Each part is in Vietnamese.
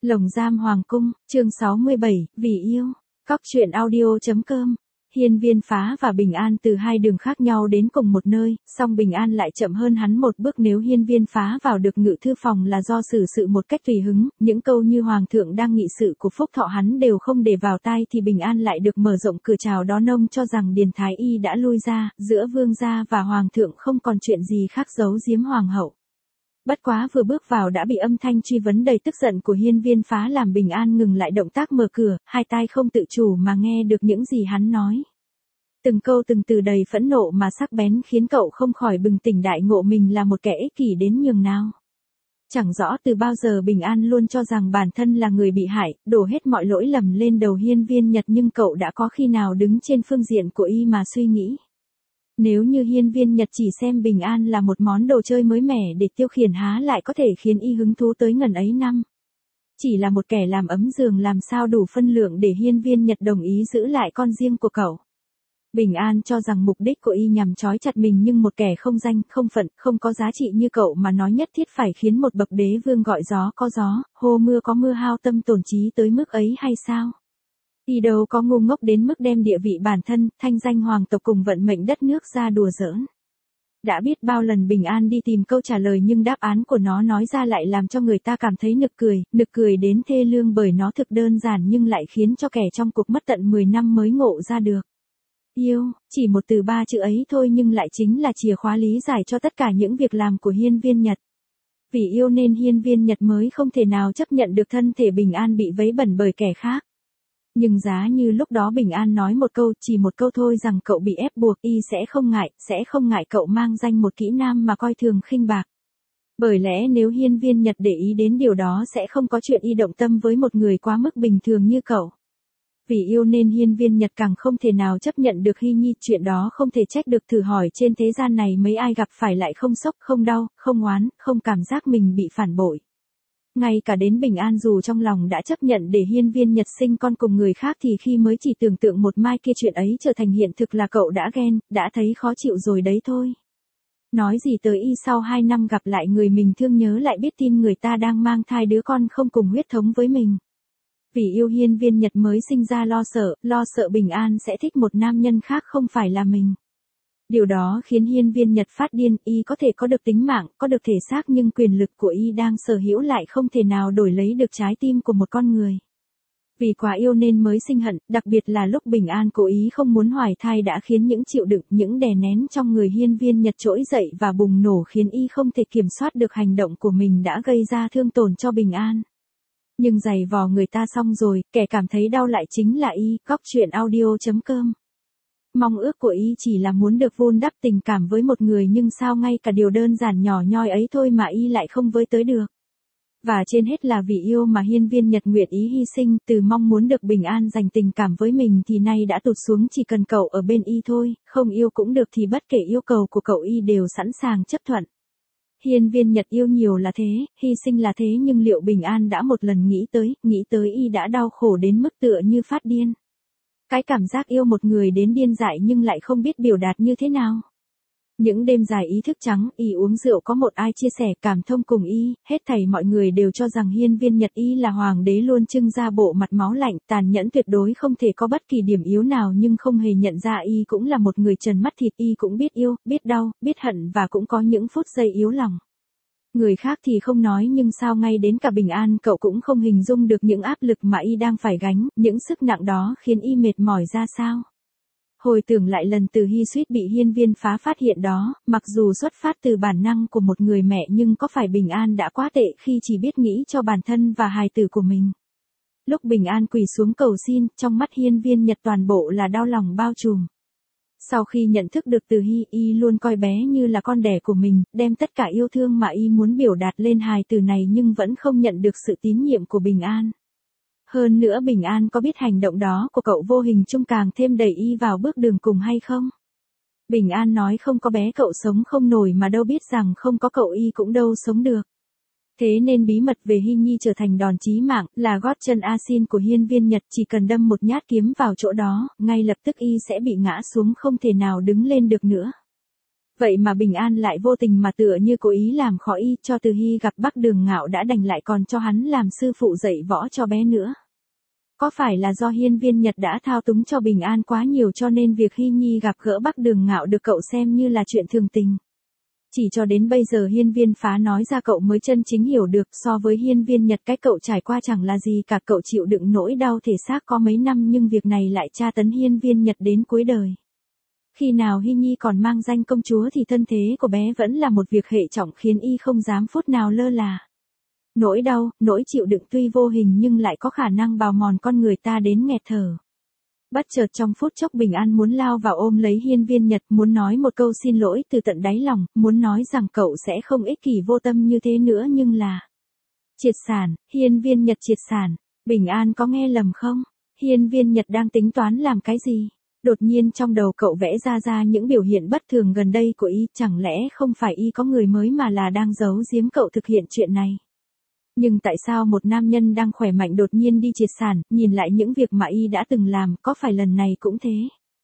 Lồng giam hoàng cung, chương 67, vì yêu. Cóc truyện audio.com. Hiên Viên Phá và Bình An từ hai đường khác nhau đến cùng một nơi, song Bình An lại chậm hơn hắn một bước. Nếu Hiên Viên Phá vào được ngự thư phòng là do xử sự một cách tùy hứng, những câu như hoàng thượng đang nghị sự của Phúc Thọ hắn đều không để vào tai, thì Bình An lại được mở rộng cửa chào đón ông cho rằng Điền Thái Y đã lui ra, giữa vương gia và hoàng thượng không còn chuyện gì khác giấu giếm hoàng hậu. Bất quá vừa bước vào đã bị âm thanh truy vấn đầy tức giận của Hiên Viên Phá làm Bình An ngừng lại động tác mở cửa, hai tai không tự chủ mà nghe được những gì hắn nói. Từng câu từng từ đầy phẫn nộ mà sắc bén khiến cậu không khỏi bừng tỉnh đại ngộ mình là một kẻ ích kỷ đến nhường nào. Chẳng rõ từ bao giờ Bình An luôn cho rằng bản thân là người bị hại, đổ hết mọi lỗi lầm lên đầu Hiên Viên Nhật, nhưng cậu đã có khi nào đứng trên phương diện của y mà suy nghĩ. Nếu như Hiên Viên Nhật chỉ xem Bình An là một món đồ chơi mới mẻ để tiêu khiển, há lại có thể khiến y hứng thú tới ngần ấy năm. Chỉ là một kẻ làm ấm giường làm sao đủ phân lượng để Hiên Viên Nhật đồng ý giữ lại con riêng của cậu. Bình An cho rằng mục đích của y nhằm trói chặt mình, nhưng một kẻ không danh, không phận, không có giá trị như cậu mà nói nhất thiết phải khiến một bậc đế vương gọi gió có gió, hô mưa có mưa hao tâm tổn trí tới mức ấy hay sao? Y đâu có ngu ngốc đến mức đem địa vị bản thân, thanh danh hoàng tộc cùng vận mệnh đất nước ra đùa giỡn. Đã biết bao lần Bình An đi tìm câu trả lời nhưng đáp án của nó nói ra lại làm cho người ta cảm thấy nực cười đến thê lương, bởi nó thực đơn giản nhưng lại khiến cho kẻ trong cuộc mất tận 10 năm mới ngộ ra được. Yêu, chỉ một từ ba chữ ấy thôi nhưng lại chính là chìa khóa lý giải cho tất cả những việc làm của Hiên Viên Nhật. Vì yêu nên Hiên Viên Nhật mới không thể nào chấp nhận được thân thể Bình An bị vấy bẩn bởi kẻ khác. Nhưng giá như lúc đó Bình An nói một câu, chỉ một câu thôi rằng cậu bị ép buộc, y sẽ không ngại cậu mang danh một kỹ nam mà coi thường khinh bạc. Bởi lẽ nếu Hiên Viên Nhật để ý đến điều đó sẽ không có chuyện y động tâm với một người quá mức bình thường như cậu. Vì yêu nên Hiên Viên Nhật càng không thể nào chấp nhận được Hy Nhi, chuyện đó không thể trách được. Thử hỏi trên thế gian này mấy ai gặp phải lại không sốc, không đau, không oán, không cảm giác mình bị phản bội. Ngay cả đến Bình An dù trong lòng đã chấp nhận để Hiên Viên Nhật sinh con cùng người khác thì khi mới chỉ tưởng tượng một mai kia chuyện ấy trở thành hiện thực là cậu đã ghen, đã thấy khó chịu rồi đấy thôi. Nói gì tới y sau 2 năm gặp lại người mình thương nhớ lại biết tin người ta đang mang thai đứa con không cùng huyết thống với mình. Vì yêu Hiên Viên Nhật mới sinh ra lo sợ Bình An sẽ thích một nam nhân khác không phải là mình. Điều đó khiến Hiên Viên Nhật phát điên, y có thể có được tính mạng, có được thể xác nhưng quyền lực của y đang sở hữu lại không thể nào đổi lấy được trái tim của một con người. Vì quá yêu nên mới sinh hận, đặc biệt là lúc Bình An cố ý không muốn hoài thai đã khiến những chịu đựng, những đè nén trong người Hiên Viên Nhật trỗi dậy và bùng nổ, khiến y không thể kiểm soát được hành động của mình đã gây ra thương tổn cho Bình An. Nhưng giày vò người ta xong rồi, kẻ cảm thấy đau lại chính là y. Cóc truyện audio.com. Mong ước của y chỉ là muốn được vun đắp tình cảm với một người, nhưng sao ngay cả điều đơn giản nhỏ nhoi ấy thôi mà y lại không với tới được. Và trên hết là vì yêu mà Hiên Viên Nhật nguyện ý hy sinh, từ mong muốn được Bình An dành tình cảm với mình thì nay đã tụt xuống chỉ cần cậu ở bên y thôi, không yêu cũng được thì bất kể yêu cầu của cậu y đều sẵn sàng chấp thuận. Hiên Viên Nhật yêu nhiều là thế, hy sinh là thế, nhưng liệu Bình An đã một lần nghĩ tới y đã đau khổ đến mức tựa như phát điên. Cái cảm giác yêu một người đến điên dại nhưng lại không biết biểu đạt như thế nào. Những đêm dài ý thức trắng, y uống rượu có một ai chia sẻ cảm thông cùng y, hết thảy mọi người đều cho rằng Hiên Viên Nhật y là hoàng đế luôn trưng ra bộ mặt máu lạnh, tàn nhẫn tuyệt đối không thể có bất kỳ điểm yếu nào, nhưng không hề nhận ra y cũng là một người trần mắt thịt, y cũng biết yêu, biết đau, biết hận và cũng có những phút giây yếu lòng. Người khác thì không nói nhưng sao ngay đến cả Bình An cậu cũng không hình dung được những áp lực mà y đang phải gánh, những sức nặng đó khiến y mệt mỏi ra sao. Hồi tưởng lại lần từ Hy suýt bị Hiên Viên Phá phát hiện đó, mặc dù xuất phát từ bản năng của một người mẹ nhưng có phải Bình An đã quá tệ khi chỉ biết nghĩ cho bản thân và hài tử của mình. Lúc Bình An quỳ xuống cầu xin, trong mắt Hiên Viên Nhật toàn bộ là đau lòng bao trùm. Sau khi nhận thức được từ Hy, y luôn coi bé như là con đẻ của mình, đem tất cả yêu thương mà y muốn biểu đạt lên hài tử này nhưng vẫn không nhận được sự tín nhiệm của Bình An. Hơn nữa Bình An có biết hành động đó của cậu vô hình chung càng thêm đẩy y vào bước đường cùng hay không? Bình An nói không có bé cậu sống không nổi mà đâu biết rằng không có cậu y cũng đâu sống được. Thế nên bí mật về Hy Nhi trở thành đòn chí mạng, là gót chân asin của Hiên Viên Nhật, chỉ cần đâm một nhát kiếm vào chỗ đó, ngay lập tức y sẽ bị ngã xuống không thể nào đứng lên được nữa. Vậy mà Bình An lại vô tình mà tựa như cố ý làm khó y, cho từ Hy gặp Bắc Đường Ngạo đã đành lại còn cho hắn làm sư phụ dạy võ cho bé nữa. Có phải là do Hiên Viên Nhật đã thao túng cho Bình An quá nhiều cho nên việc Hy Nhi gặp gỡ Bắc Đường Ngạo được cậu xem như là chuyện thường tình? Chỉ cho đến bây giờ Hiên Viên Phá nói ra cậu mới chân chính hiểu được, so với Hiên Viên Nhật cái cậu trải qua chẳng là gì cả, cậu chịu đựng nỗi đau thể xác có mấy năm nhưng việc này lại tra tấn Hiên Viên Nhật đến cuối đời. Khi nào Hy Nhi còn mang danh công chúa thì thân thế của bé vẫn là một việc hệ trọng khiến y không dám phút nào lơ là. Nỗi đau, nỗi chịu đựng tuy vô hình nhưng lại có khả năng bào mòn con người ta đến nghẹt thở. Bất chợt trong phút chốc Bình An muốn lao vào ôm lấy Hiên Viên Nhật, muốn nói một câu xin lỗi từ tận đáy lòng, muốn nói rằng cậu sẽ không ích kỷ vô tâm như thế nữa nhưng là... Triệt sản, Hiên Viên Nhật triệt sản. Bình An có nghe lầm không? Hiên Viên Nhật đang tính toán làm cái gì? Đột nhiên trong đầu cậu vẽ ra những biểu hiện bất thường gần đây của y, chẳng lẽ không phải y có người mới mà là đang giấu giếm cậu thực hiện chuyện này? Nhưng tại sao một nam nhân đang khỏe mạnh đột nhiên đi triệt sản, nhìn lại những việc mà y đã từng làm, có phải lần này cũng thế?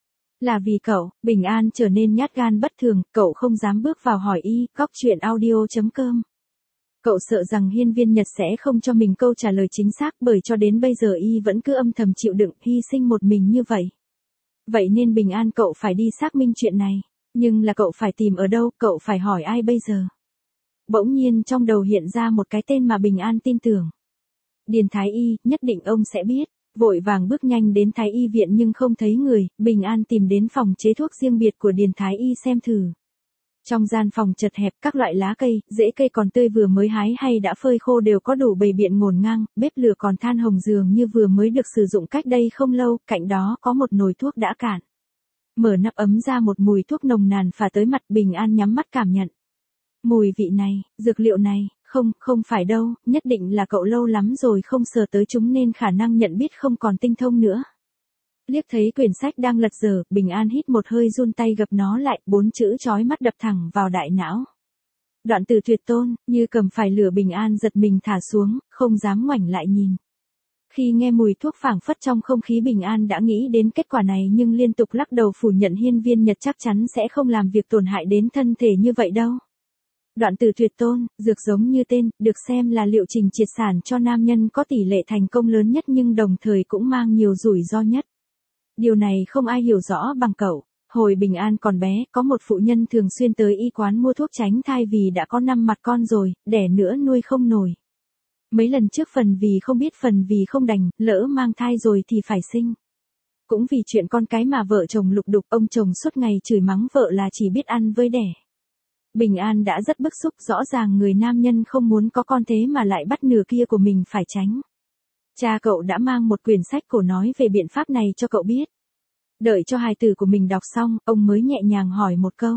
Là vì cậu, Bình An trở nên nhát gan bất thường, cậu không dám bước vào hỏi y. Góc truyện audio.com. Cậu sợ rằng Hiên Viên Nhật sẽ không cho mình câu trả lời chính xác bởi cho đến bây giờ y vẫn cứ âm thầm chịu đựng, hy sinh một mình như vậy. Vậy nên Bình An cậu phải đi xác minh chuyện này. Nhưng là cậu phải tìm ở đâu, cậu phải hỏi ai bây giờ? Bỗng nhiên trong đầu hiện ra một cái tên mà Bình An tin tưởng. Điền Thái Y, nhất định ông sẽ biết. Vội vàng bước nhanh đến Thái Y viện nhưng không thấy người, Bình An tìm đến phòng chế thuốc riêng biệt của Điền Thái Y xem thử. Trong gian phòng chật hẹp, các loại lá cây, rễ cây còn tươi vừa mới hái hay đã phơi khô đều có đủ bày biện ngổn ngang, bếp lửa còn than hồng dường như vừa mới được sử dụng cách đây không lâu, cạnh đó có một nồi thuốc đã cạn. Mở nắp ấm ra một mùi thuốc nồng nàn phả tới mặt, Bình An nhắm mắt cảm nhận. Mùi vị này, dược liệu này, không phải đâu, nhất định là cậu lâu lắm rồi không sờ tới chúng nên khả năng nhận biết không còn tinh thông nữa. Liếc thấy quyển sách đang lật dở, Bình An hít một hơi run tay gập nó lại, 4 chữ chói mắt đập thẳng vào đại não. Đoạn từ tuyệt tôn, như cầm phải lửa. Bình An giật mình thả xuống, không dám ngoảnh lại nhìn. Khi nghe mùi thuốc phảng phất trong không khí, Bình An đã nghĩ đến kết quả này nhưng liên tục lắc đầu phủ nhận Hiên Viên Nhật chắc chắn sẽ không làm việc tổn hại đến thân thể như vậy đâu. Đoạn từ tuyệt tôn, dược giống như tên, được xem là liệu trình triệt sản cho nam nhân có tỷ lệ thành công lớn nhất nhưng đồng thời cũng mang nhiều rủi ro nhất. Điều này không ai hiểu rõ bằng cậu. Hồi Bình An còn bé, có một phụ nhân thường xuyên tới y quán mua thuốc tránh thai vì đã có 5 mặt con rồi, đẻ nữa nuôi không nổi. Mấy lần trước phần vì không biết phần vì không đành, lỡ mang thai rồi thì phải sinh. Cũng vì chuyện con cái mà vợ chồng lục đục, ông chồng suốt ngày chửi mắng vợ là chỉ biết ăn với đẻ. Bình An đã rất bức xúc, rõ ràng người nam nhân không muốn có con thế mà lại bắt nửa kia của mình phải tránh. Cha cậu đã mang một quyển sách cổ nói về biện pháp này cho cậu biết. Đợi cho hài tử của mình đọc xong, ông mới nhẹ nhàng hỏi một câu.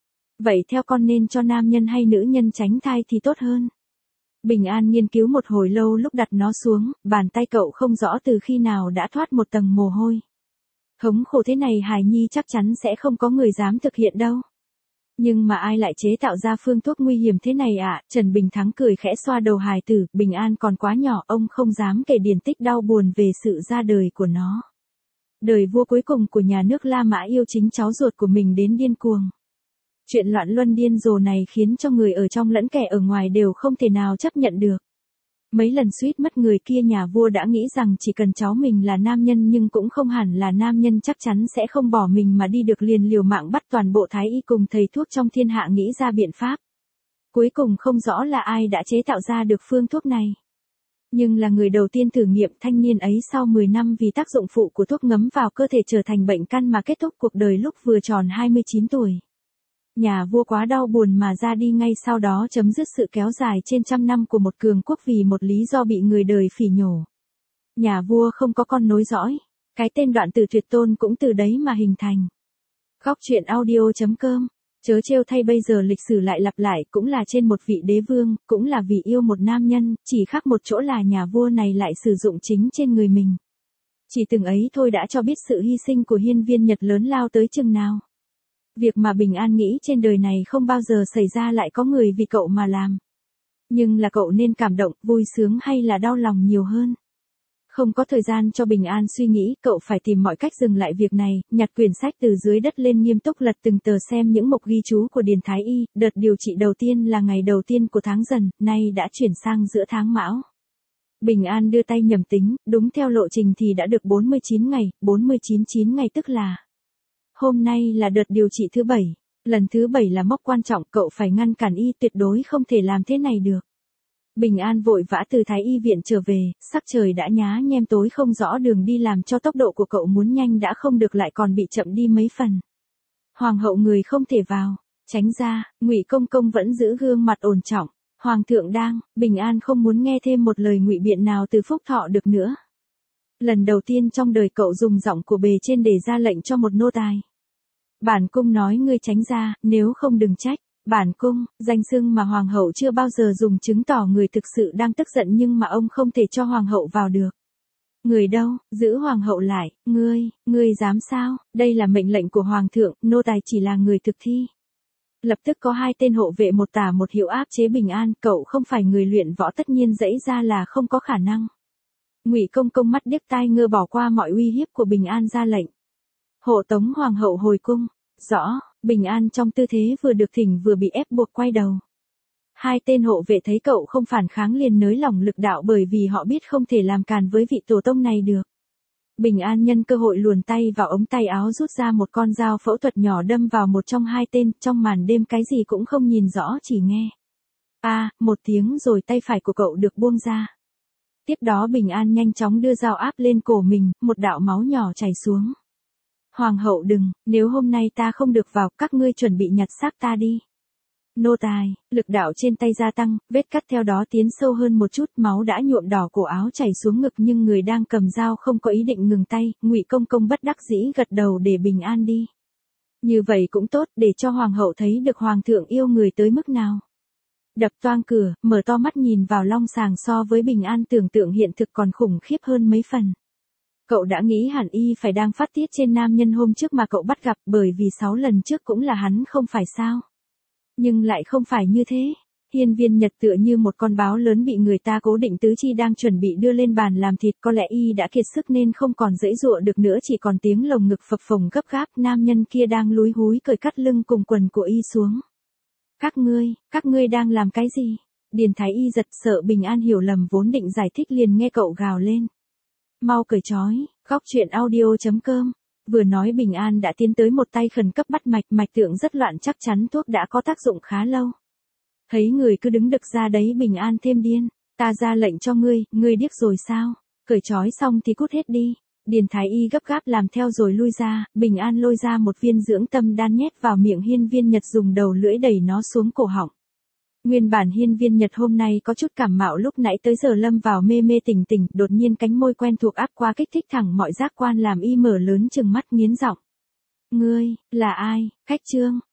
Vậy theo con nên cho nam nhân hay nữ nhân tránh thai thì tốt hơn? Bình An nghiên cứu một hồi lâu, lúc đặt nó xuống, bàn tay cậu không rõ từ khi nào đã thoát một tầng mồ hôi. Thống khổ thế này hài nhi chắc chắn sẽ không có người dám thực hiện đâu. Nhưng mà ai lại chế tạo ra phương thuốc nguy hiểm thế này ạ? Trần Bình Thắng cười khẽ xoa đầu hài tử, Bình An còn quá nhỏ, ông không dám kể điển tích đau buồn về sự ra đời của nó. Đời vua cuối cùng của nhà nước La Mã yêu chính cháu ruột của mình đến điên cuồng. Chuyện loạn luân điên rồ này khiến cho người ở trong lẫn kẻ ở ngoài đều không thể nào chấp nhận được. Mấy lần suýt mất người kia, nhà vua đã nghĩ rằng chỉ cần cháu mình là nam nhân, nhưng cũng không hẳn là nam nhân chắc chắn sẽ không bỏ mình mà đi được, liền liều mạng bắt toàn bộ thái y cùng thầy thuốc trong thiên hạ nghĩ ra biện pháp. Cuối cùng không rõ là ai đã chế tạo ra được phương thuốc này. Nhưng là người đầu tiên thử nghiệm, thanh niên ấy sau 10 năm vì tác dụng phụ của thuốc ngấm vào cơ thể trở thành bệnh căn mà kết thúc cuộc đời lúc vừa tròn 29 tuổi. Nhà vua quá đau buồn mà ra đi ngay sau đó, chấm dứt sự kéo dài trên trăm năm của một cường quốc vì một lý do bị người đời phỉ nhổ. Nhà vua không có con nối dõi. Cái tên Đoạn Tử Tuyệt Tôn cũng từ đấy mà hình thành. Góc truyện audio.com. Chớ trêu thay, bây giờ lịch sử lại lặp lại, cũng là trên một vị đế vương, cũng là vì yêu một nam nhân, chỉ khác một chỗ là nhà vua này lại sử dụng chính trên người mình. Chỉ từng ấy thôi đã cho biết sự hy sinh của Hiên Viên Nhật lớn lao tới chừng nào. Việc mà Bình An nghĩ trên đời này không bao giờ xảy ra lại có người vì cậu mà làm. Nhưng là cậu nên cảm động, vui sướng hay là đau lòng nhiều hơn? Không có thời gian cho Bình An suy nghĩ, cậu phải tìm mọi cách dừng lại việc này, nhặt quyển sách từ dưới đất lên nghiêm túc lật từng tờ xem những mục ghi chú của Điền Thái Y, đợt điều trị đầu tiên là ngày đầu tiên của tháng Dần, nay đã chuyển sang giữa tháng Mão. Bình An đưa tay nhẩm tính, đúng theo lộ trình thì đã được 49 ngày, 49 ngày tức là hôm nay là đợt điều trị thứ 7, lần thứ 7 là mốc quan trọng, cậu phải ngăn cản y, tuyệt đối không thể làm thế này được. Bình An vội vã từ Thái Y viện trở về, sắc trời đã nhá nhem tối không rõ đường đi làm cho tốc độ của cậu muốn nhanh đã không được lại còn bị chậm đi mấy phần. Hoàng hậu người không thể vào, tránh ra, Ngụy Công Công vẫn giữ gương mặt ổn trọng. Hoàng thượng đang, Bình An không muốn nghe thêm một lời ngụy biện nào từ Phúc Thọ được nữa. Lần đầu tiên trong đời cậu dùng giọng của bề trên để ra lệnh cho một nô tài. Bản cung nói ngươi tránh ra, nếu không đừng trách. Bản cung, danh xưng mà hoàng hậu chưa bao giờ dùng chứng tỏ người thực sự đang tức giận nhưng mà ông không thể cho hoàng hậu vào được. Người đâu, giữ hoàng hậu lại, ngươi dám sao, đây là mệnh lệnh của hoàng thượng, nô tài chỉ là người thực thi. Lập tức có 2 tên hộ vệ một tả một hữu áp chế Bình An, cậu không phải người luyện võ tất nhiên dãy ra là không có khả năng. Ngụy Công Công mắt điếc tai ngơ bỏ qua mọi uy hiếp của Bình An ra lệnh. Hộ tống hoàng hậu hồi cung. Rõ, Bình An trong tư thế vừa được thỉnh vừa bị ép buộc quay đầu. 2 tên hộ vệ thấy cậu không phản kháng liền nới lỏng lực đạo bởi vì họ biết không thể làm càn với vị tổ tông này được. Bình An nhân cơ hội luồn tay vào ống tay áo rút ra một con dao phẫu thuật nhỏ đâm vào một trong 2 tên, trong màn đêm cái gì cũng không nhìn rõ chỉ nghe. Một tiếng rồi tay phải của cậu được buông ra. Tiếp đó Bình An nhanh chóng đưa dao áp lên cổ mình, một đạo máu nhỏ chảy xuống. Hoàng hậu đừng, nếu hôm nay ta không được vào, các ngươi chuẩn bị nhặt xác ta đi. Nô tài, lực đạo trên tay gia tăng, vết cắt theo đó tiến sâu hơn một chút, máu đã nhuộm đỏ cổ áo chảy xuống ngực nhưng người đang cầm dao không có ý định ngừng tay, Ngụy Công Công bất đắc dĩ gật đầu để Bình An đi. Như vậy cũng tốt, để cho hoàng hậu thấy được hoàng thượng yêu người tới mức nào. Đập toang cửa, mở to mắt nhìn vào long sàng so với Bình An tưởng tượng hiện thực còn khủng khiếp hơn mấy phần. Cậu đã nghĩ hẳn y phải đang phát tiết trên nam nhân hôm trước mà cậu bắt gặp bởi vì 6 lần trước cũng là hắn không phải sao. Nhưng lại không phải như thế. Hiên Viên Nhật tựa như một con báo lớn bị người ta cố định tứ chi đang chuẩn bị đưa lên bàn làm thịt, có lẽ y đã kiệt sức nên không còn giãy giụa được nữa, chỉ còn tiếng lồng ngực phập phồng gấp gáp, nam nhân kia đang lúi húi cởi cắt lưng cùng quần của y xuống. Các ngươi đang làm cái gì? Điền Thái Y giật sợ Bình An hiểu lầm vốn định giải thích liền nghe cậu gào lên. Mau cởi trói, goctruyện.audio.com. Vừa nói Bình An đã tiến tới một tay khẩn cấp bắt mạch tượng rất loạn, chắc chắn thuốc đã có tác dụng khá lâu. Thấy người cứ đứng đực ra đấy Bình An thêm điên. Ta ra lệnh cho ngươi điếc rồi sao? Cởi trói xong thì cút hết đi. Điền Thái Y gấp gáp làm theo rồi lui ra, Bình An lôi ra một viên dưỡng tâm đan nhét vào miệng Hiên Viên Nhật dùng đầu lưỡi đẩy nó xuống cổ họng. Nguyên bản Hiên Viên Nhật hôm nay có chút cảm mạo lúc nãy tới giờ lâm vào mê mê tỉnh tỉnh, đột nhiên cánh môi quen thuộc áp qua kích thích thẳng mọi giác quan làm y mở lớn trừng mắt nghiến giọng. Ngươi, là ai, Khách Trương,